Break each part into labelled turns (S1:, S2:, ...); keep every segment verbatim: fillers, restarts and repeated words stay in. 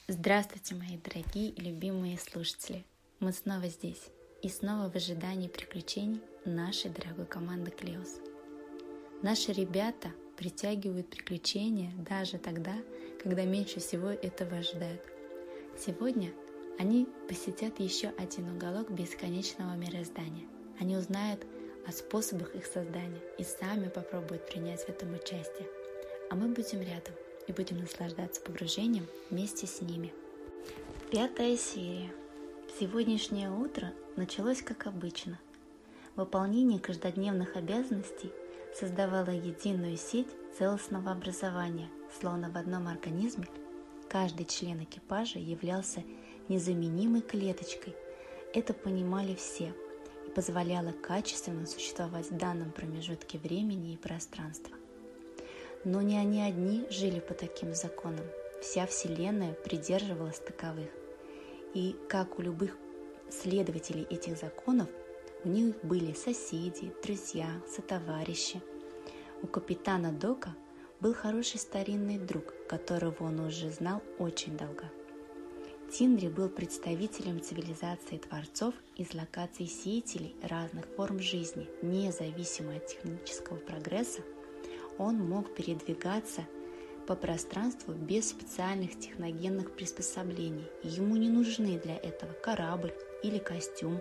S1: Здравствуйте, мои дорогие и любимые слушатели! Мы снова здесь и снова в ожидании приключений нашей дорогой команды Клеос. Наши ребята притягивают приключения даже тогда, когда меньше всего этого ожидают. Сегодня они посетят еще один уголок бесконечного мироздания. Они узнают о способах их создания и сами попробуют принять в этом участие. А мы будем рядом и будем наслаждаться погружением вместе с ними. Пятая серия. Сегодняшнее утро началось как обычно. Выполнение каждодневных обязанностей создавало единую сеть целостного образования, словно в одном организме каждый член экипажа являлся незаменимой клеточкой. Это понимали все и позволяло качественно существовать в данном промежутке времени и пространства. Но не они одни жили по таким законам. Вся Вселенная придерживалась таковых. И, как у любых следователей этих законов, у них были соседи, друзья, сотоварищи. У капитана Дока был хороший старинный друг, которого он уже знал очень долго. Тиндри был представителем цивилизации творцов из локаций сеятелей разных форм жизни, независимо от технического прогресса. Он мог передвигаться по пространству без специальных техногенных приспособлений. Ему не нужны для этого корабль или костюм.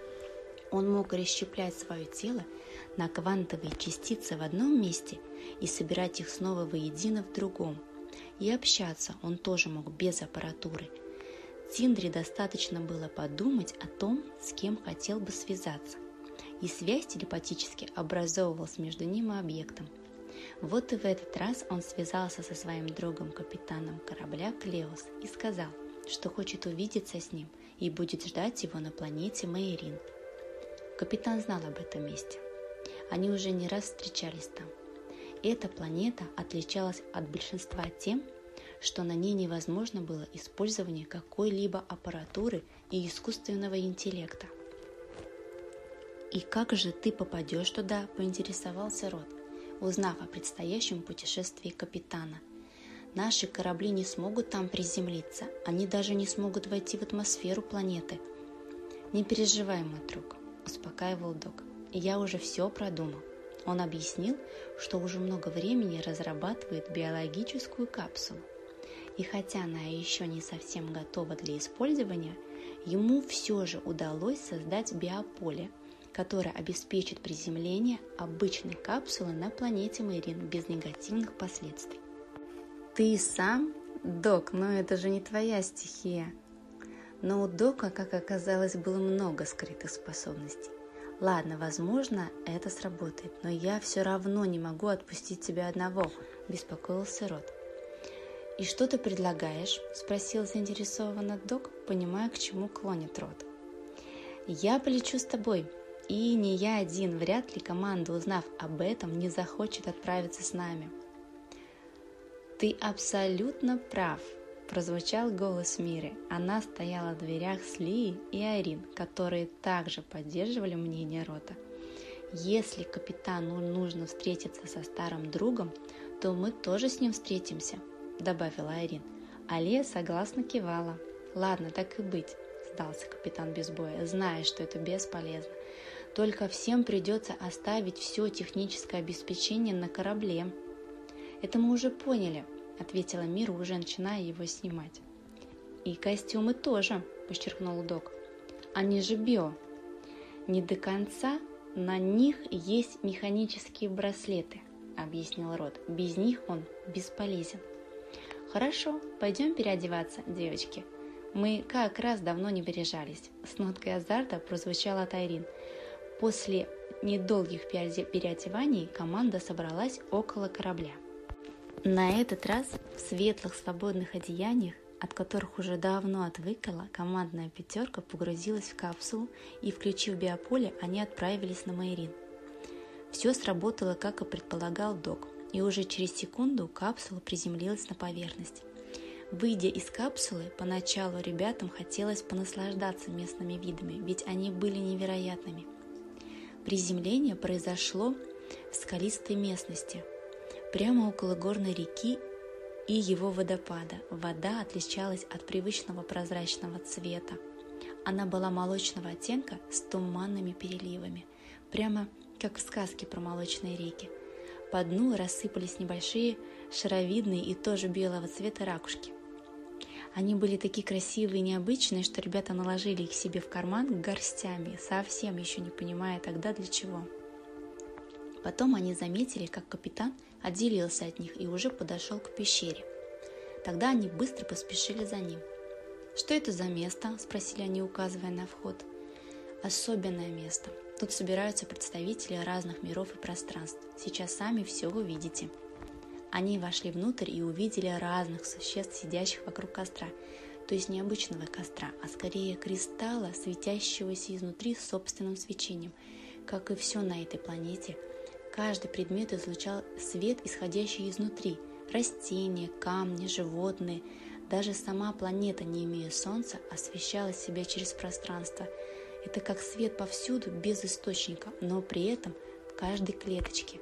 S1: Он мог расщеплять свое тело на квантовые частицы в одном месте и собирать их снова воедино в другом. И общаться он тоже мог без аппаратуры. Тиндри достаточно было подумать о том, с кем хотел бы связаться, и связь телепатически образовывалась между ним и объектом. Вот и в этот раз он связался со своим другом, капитаном корабля Клеос, и сказал, что хочет увидеться с ним и будет ждать его на планете Мейрин. Капитан знал об этом месте. Они уже не раз встречались там. Эта планета отличалась от большинства тем, что на ней невозможно было использование какой-либо аппаратуры и искусственного интеллекта. «И как же ты попадешь туда?» – поинтересовался Род, узнав о предстоящем путешествии капитана. «Наши корабли не смогут там приземлиться, они даже не смогут войти в атмосферу планеты». «Не переживай, мой друг», – успокаивал Док, – «я уже все продумал». Он объяснил, что уже много времени разрабатывает биологическую капсулу. И хотя она еще не совсем готова для использования, ему все же удалось создать биополе, которое обеспечит приземление обычной капсулы на планете Мейрин без негативных последствий. «Ты сам? Док, но это же не твоя стихия». Но у Дока, как оказалось, было много скрытых способностей. «Ладно, возможно, это сработает, но я все равно не могу отпустить тебя одного», – беспокоился Род. «И что ты предлагаешь?» – спросил заинтересованно Док, понимая, к чему клонит Род. «Я полечу с тобой. И не я один, вряд ли команда, узнав об этом, не захочет отправиться с нами». «Ты абсолютно прав», – прозвучал голос Миры. Она стояла в дверях с Лией и Айрин, которые также поддерживали мнение Рота. «Если капитану нужно встретиться со старым другом, то мы тоже с ним встретимся», – добавила Айрин. А Лия согласно кивала. «Ладно, так и быть», – сдался капитан без боя, зная, что это бесполезно. «Только всем придется оставить все техническое обеспечение на корабле». «Это мы уже поняли», – ответила Мира, уже начиная его снимать. «И костюмы тоже», – подчеркнул Док. «Они же био». «Не до конца, на них есть механические браслеты», – объяснил Род. «Без них он бесполезен». «Хорошо, пойдем переодеваться, девочки. Мы как раз давно не пережались», – с ноткой азарта прозвучала от Айрин. После недолгих переодеваний команда собралась около корабля. На этот раз в светлых свободных одеяниях, от которых уже давно отвыкла, командная пятерка погрузилась в капсулу и, включив биополе, они отправились на Мейрин. Все сработало, как и предполагал Док, и уже через секунду капсула приземлилась на поверхность. Выйдя из капсулы, поначалу ребятам хотелось понаслаждаться местными видами, ведь они были невероятными. Приземление произошло в скалистой местности, прямо около горной реки и его водопада. Вода отличалась от привычного прозрачного цвета. Она была молочного оттенка с туманными переливами, прямо как в сказке про молочные реки. По дну рассыпались небольшие шаровидные и тоже белого цвета ракушки. Они были такие красивые и необычные, что ребята наложили их себе в карман горстями, совсем еще не понимая тогда для чего. Потом они заметили, как капитан отделился от них и уже подошел к пещере. Тогда они быстро поспешили за ним. «Что это за место?» – спросили они, указывая на вход. «Особенное место. Тут собираются представители разных миров и пространств. Сейчас сами все увидите». Они вошли внутрь и увидели разных существ, сидящих вокруг костра. То есть не обычного костра, а скорее кристалла, светящегося изнутри собственным свечением. Как и все на этой планете, каждый предмет излучал свет, исходящий изнутри. Растения, камни, животные. Даже сама планета, не имея Солнца, освещала себя через пространство. Это как свет повсюду, без источника, но при этом в каждой клеточке.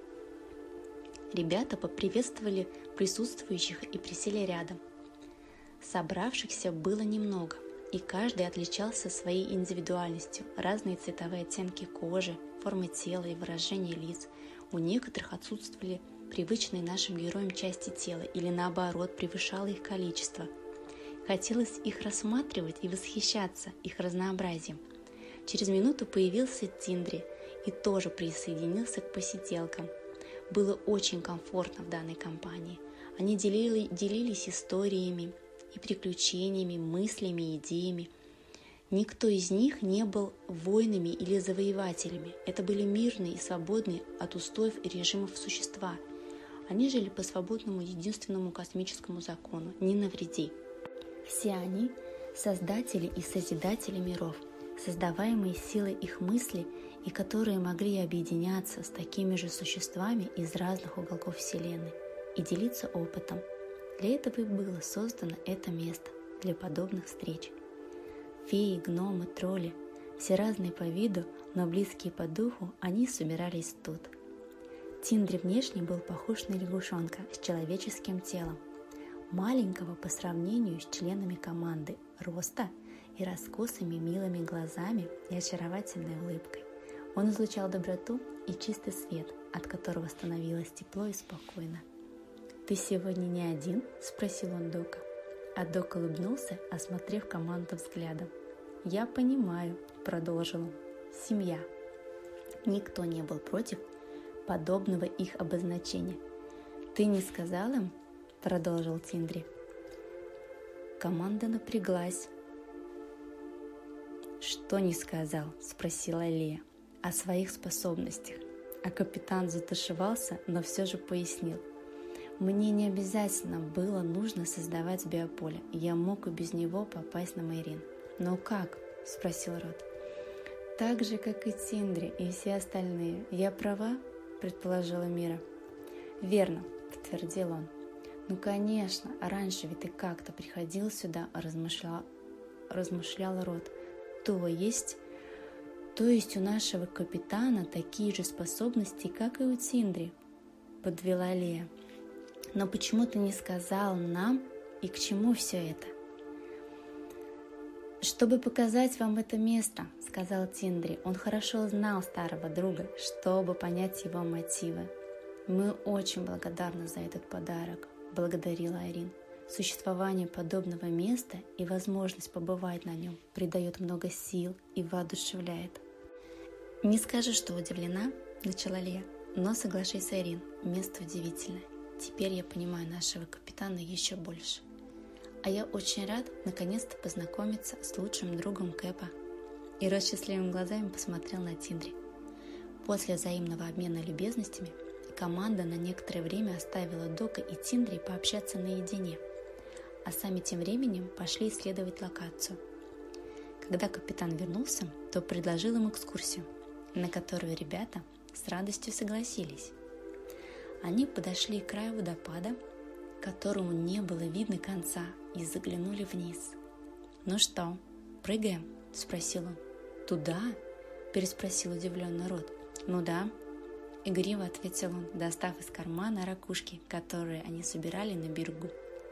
S1: Ребята поприветствовали присутствующих и присели рядом. Собравшихся было немного, и каждый отличался своей индивидуальностью. Разные цветовые оттенки кожи, формы тела и выражения лиц. У некоторых отсутствовали привычные нашим героям части тела или наоборот превышало их количество. Хотелось их рассматривать и восхищаться их разнообразием. Через минуту появился Тиндри и тоже присоединился к посиделкам. Было очень комфортно в данной компании. Они делили, делились историями и приключениями, мыслями и идеями. Никто из них не был воинами или завоевателями. Это были мирные и свободные от устоев и режимов существа. Они жили по свободному единственному космическому закону – не навреди. Все они – создатели и созидатели миров, создаваемые силой их мыслей и которые могли объединяться с такими же существами из разных уголков Вселенной и делиться опытом. Для этого и было создано это место для подобных встреч. Феи, гномы, тролли – все разные по виду, но близкие по духу, они собирались тут. Тиндри внешне был похож на лягушонка с человеческим телом, маленького по сравнению с членами команды, роста и раскосыми милыми глазами и очаровательной улыбкой. Он излучал доброту и чистый свет, от которого становилось тепло и спокойно. «Ты сегодня не один?» – спросил он Дока. А Док улыбнулся, осмотрев команду взглядом. «Я понимаю», – продолжил он, – «семья». Никто не был против подобного их обозначения. «Ты не сказал им?» – продолжил Тиндри. Команда напряглась. «Что не сказал?» – спросила Лея. «О своих способностях». А капитан затушевался, но все же пояснил. «Мне не обязательно было нужно создавать биополе. Я мог и без него попасть на Мейрин». «Но как?» – спросил Рот. «Так же, как и Тиндри и все остальные. Я права?» – предположила Мира. «Верно», – подтвердил он. «Ну, конечно, раньше ведь ты как-то приходил сюда», – размышлял, размышлял Рот. «То есть...» «То есть у нашего капитана такие же способности, как и у Тиндри», – подвела Лея. «Но почему ты не сказал нам и к чему все это?» «Чтобы показать вам это место», – сказал Тиндри. Он хорошо знал старого друга, чтобы понять его мотивы. «Мы очень благодарны за этот подарок», – благодарила Айрин. «Существование подобного места и возможность побывать на нем придает много сил и воодушевляет». «Не скажу, что удивлена», – начала Лея, – «но соглашусь, Айрин, место удивительное. Теперь я понимаю нашего капитана еще больше. А я очень рад наконец-то познакомиться с лучшим другом Кэпа». И Рот счастливыми глазами посмотрел на Тиндри. После взаимного обмена любезностями команда на некоторое время оставила Дока и Тиндри пообщаться наедине, а сами тем временем пошли исследовать локацию. Когда капитан вернулся, то предложил им экскурсию, на которую ребята с радостью согласились. Они подошли к краю водопада, которому не было видно конца, и заглянули вниз. «Ну что, прыгаем?» – спросил он. «Туда?» – переспросил удивленный Рот. «Ну да», – игриво ответил он, достав из кармана ракушки, которые они собирали на берегу.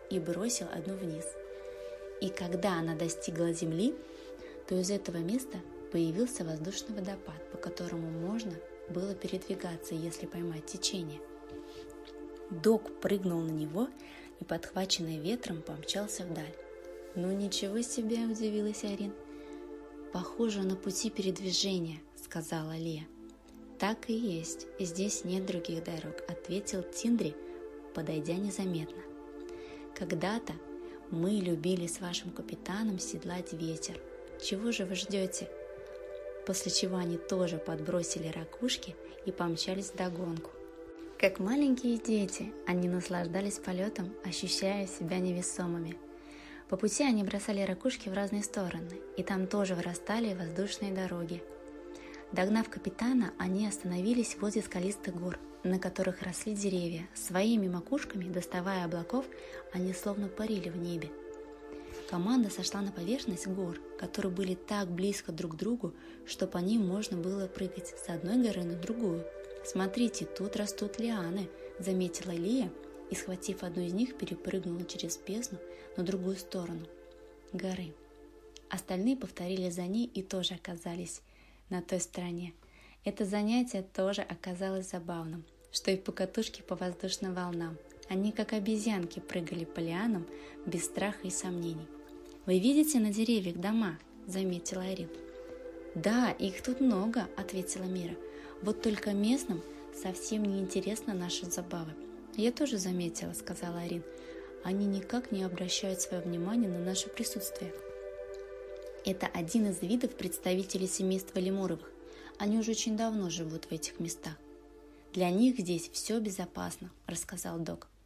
S1: и бросил одну вниз. И когда она достигла земли, то из этого места появился воздушный водопад, по которому можно было передвигаться, если поймать течение. Док прыгнул на него и, подхваченный ветром, помчался вдаль. «Ну ничего себе!» – удивилась Арин. «Похоже на пути передвижения», – сказала Лия. «Так и есть, здесь нет других дорог», – ответил Тиндри, подойдя незаметно. «Когда-то мы любили с вашим капитаном седлать ветер. Чего же вы ждете?» После чего они тоже подбросили ракушки и помчались вдогонку. Как маленькие дети, они наслаждались полетом, ощущая себя невесомыми. По пути они бросали ракушки в разные стороны, и там тоже вырастали воздушные дороги. Догнав капитана, они остановились возле скалистых гор, на которых росли деревья. Своими макушками, доставая облаков, они словно парили в небе. Команда сошла на поверхность гор, которые были так близко друг к другу, что по ним можно было прыгать с одной горы на другую. «Смотрите, тут растут лианы», — заметила Лия, и, схватив одну из них, перепрыгнула через бездну на другую сторону горы. Остальные повторили за ней и тоже оказались на той стороне. Это занятие тоже оказалось забавным, что и покатушки по воздушным волнам. Они, как обезьянки, прыгали по лианам без страха и сомнений. «Вы видите на деревьях дома?» – заметила Арин. «Да, их тут много», – ответила Мира. «Вот только местным совсем не интересны наши забавы». «Я тоже заметила», – сказала Арин. «Они никак не обращают свое внимание на наше присутствие». «Это один из видов представителей семейства лемуровых. Они уже очень давно живут в этих местах. Для них здесь все безопасно», – рассказал Док.